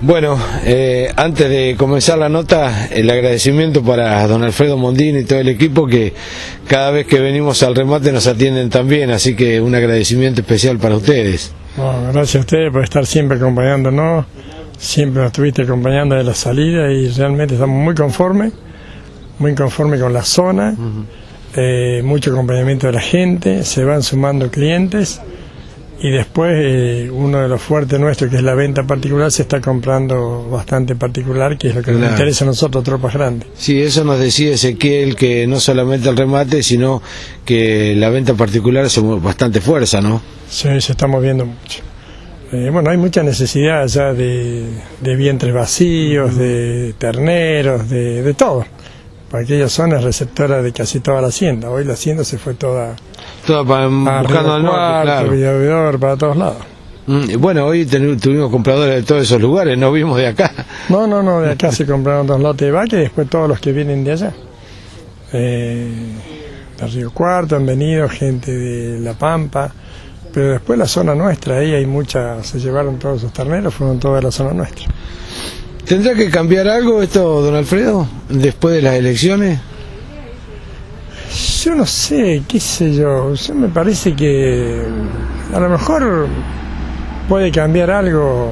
Bueno, antes de comenzar la nota, el agradecimiento para don Alfredo Mondino y todo el equipo que cada vez que venimos al remate nos atienden tan bien, así que un agradecimiento especial para ustedes. Bueno, gracias a ustedes por estar siempre acompañándonos, siempre nos estuviste acompañando de la salida y realmente estamos muy conformes con la zona, mucho acompañamiento de la gente, se van sumando clientes. Y después uno de los fuertes nuestros, que es la venta particular, se está comprando bastante particular, que es lo que nos interesa a nosotros, tropas grandes. Sí, eso nos decía Ezequiel, que no solamente el remate, sino que la venta particular es bastante fuerza, ¿no? Sí, se está moviendo mucho. Bueno, hay mucha necesidad ya de vientres vacíos, de terneros, de todo. Para aquella zona es receptora de casi toda la hacienda. Hoy la hacienda se fue toda buscando al norte, claro. Villavidor, para todos lados. Bueno, hoy tuvimos compradores de todos esos lugares, no vimos de acá. No, de acá se compraron 2 lotes de vaca y después todos los que vienen de allá. De Río Cuarto han venido, gente de La Pampa, pero después la zona nuestra, ahí hay muchas, se llevaron todos esos terneros, fueron toda la zona nuestra. ¿Tendrá que cambiar algo esto, don Alfredo, después de las elecciones? Yo no sé, qué sé yo me parece que a lo mejor puede cambiar algo,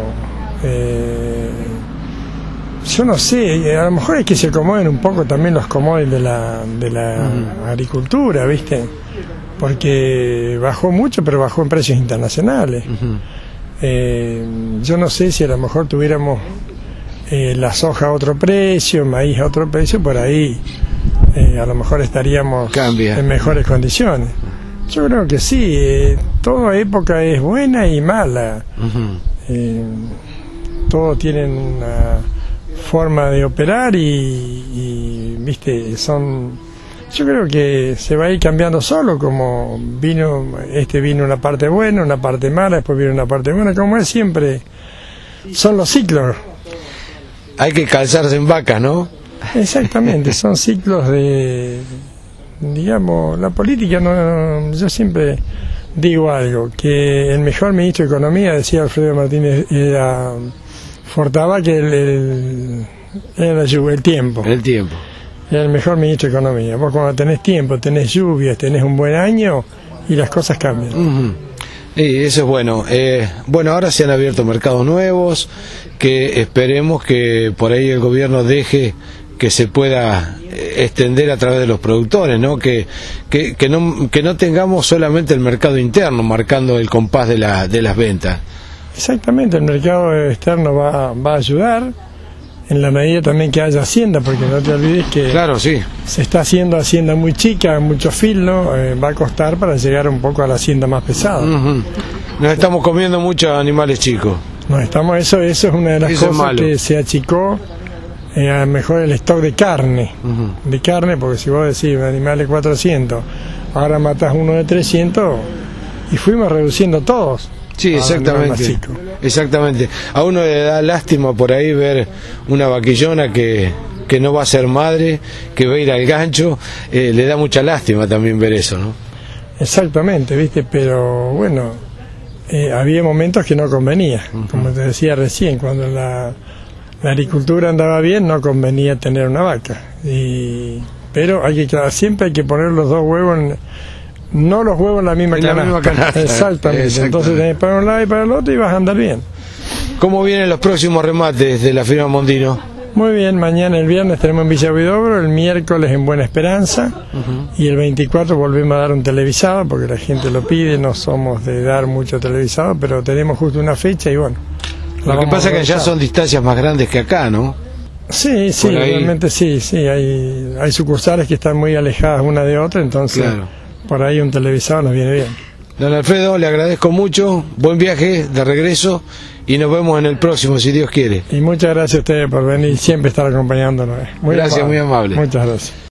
yo no sé, a lo mejor es que se acomoden un poco también los commodities de la agricultura, ¿viste? Porque bajó mucho, pero bajó en precios internacionales. Yo no sé si a lo mejor tuviéramos la soja a otro precio, maíz a otro precio, por ahí a lo mejor estaríamos en mejores condiciones. Yo creo que sí, toda época es buena y mala. Todos tienen una forma de operar y viste, yo creo que se va a ir cambiando solo, como vino una parte buena, una parte mala, después viene una parte buena, como es siempre, son los ciclos. Hay que calzarse en vacas, ¿no? Exactamente, son ciclos digamos, la política, yo siempre digo algo, que el mejor ministro de Economía, decía Alfredo Martínez, era Fortaba, que era el tiempo. El tiempo. Era el mejor ministro de Economía. Vos cuando tenés tiempo, tenés lluvias, tenés un buen año y las cosas cambian. Y eso es bueno. Bueno, ahora se han abierto mercados nuevos, que esperemos que por ahí el gobierno deje que se pueda extender a través de los productores, ¿no? Que no tengamos solamente el mercado interno marcando el compás de las ventas. Exactamente, el mercado externo va a ayudar en la medida también que haya hacienda, porque no te olvides que claro, sí, se está haciendo hacienda muy chica, mucho filo, va a costar para llegar un poco a la hacienda más pesada. Nos estamos comiendo muchos animales chicos. Eso es una de las cosas que se achicó. A lo mejor el stock de carne, porque si vos decís un animal de 400, ahora matás uno de 300 y fuimos reduciendo todos. Sí, exactamente. A uno le da lástima por ahí ver una vaquillona que no va a ser madre, que va a ir al gancho, le da mucha lástima también ver eso, ¿no? Exactamente, ¿viste? Pero bueno, había momentos que no convenía, como te decía recién, cuando la agricultura andaba bien, no convenía tener una vaca. Pero siempre hay que poner los 2 huevos, no los huevos en la misma canasta. Exactamente. Entonces tenés para un lado y para el otro y vas a andar bien. ¿Cómo vienen los próximos remates de la firma Mondino? Muy bien, mañana el viernes tenemos en Villavidor, el miércoles en Buena Esperanza y el 24 volvemos a dar un televisado porque la gente lo pide, no somos de dar mucho televisado, pero tenemos justo una fecha y bueno. Lo que pasa es que allá son distancias más grandes que acá, ¿no? Sí, realmente sí, hay sucursales que están muy alejadas una de otra, entonces por ahí un televisado nos viene bien. Don Alfredo, le agradezco mucho, buen viaje de regreso y nos vemos en el próximo, si Dios quiere. Y muchas gracias a ustedes por venir y siempre estar acompañándonos. Muy amable. Muchas gracias.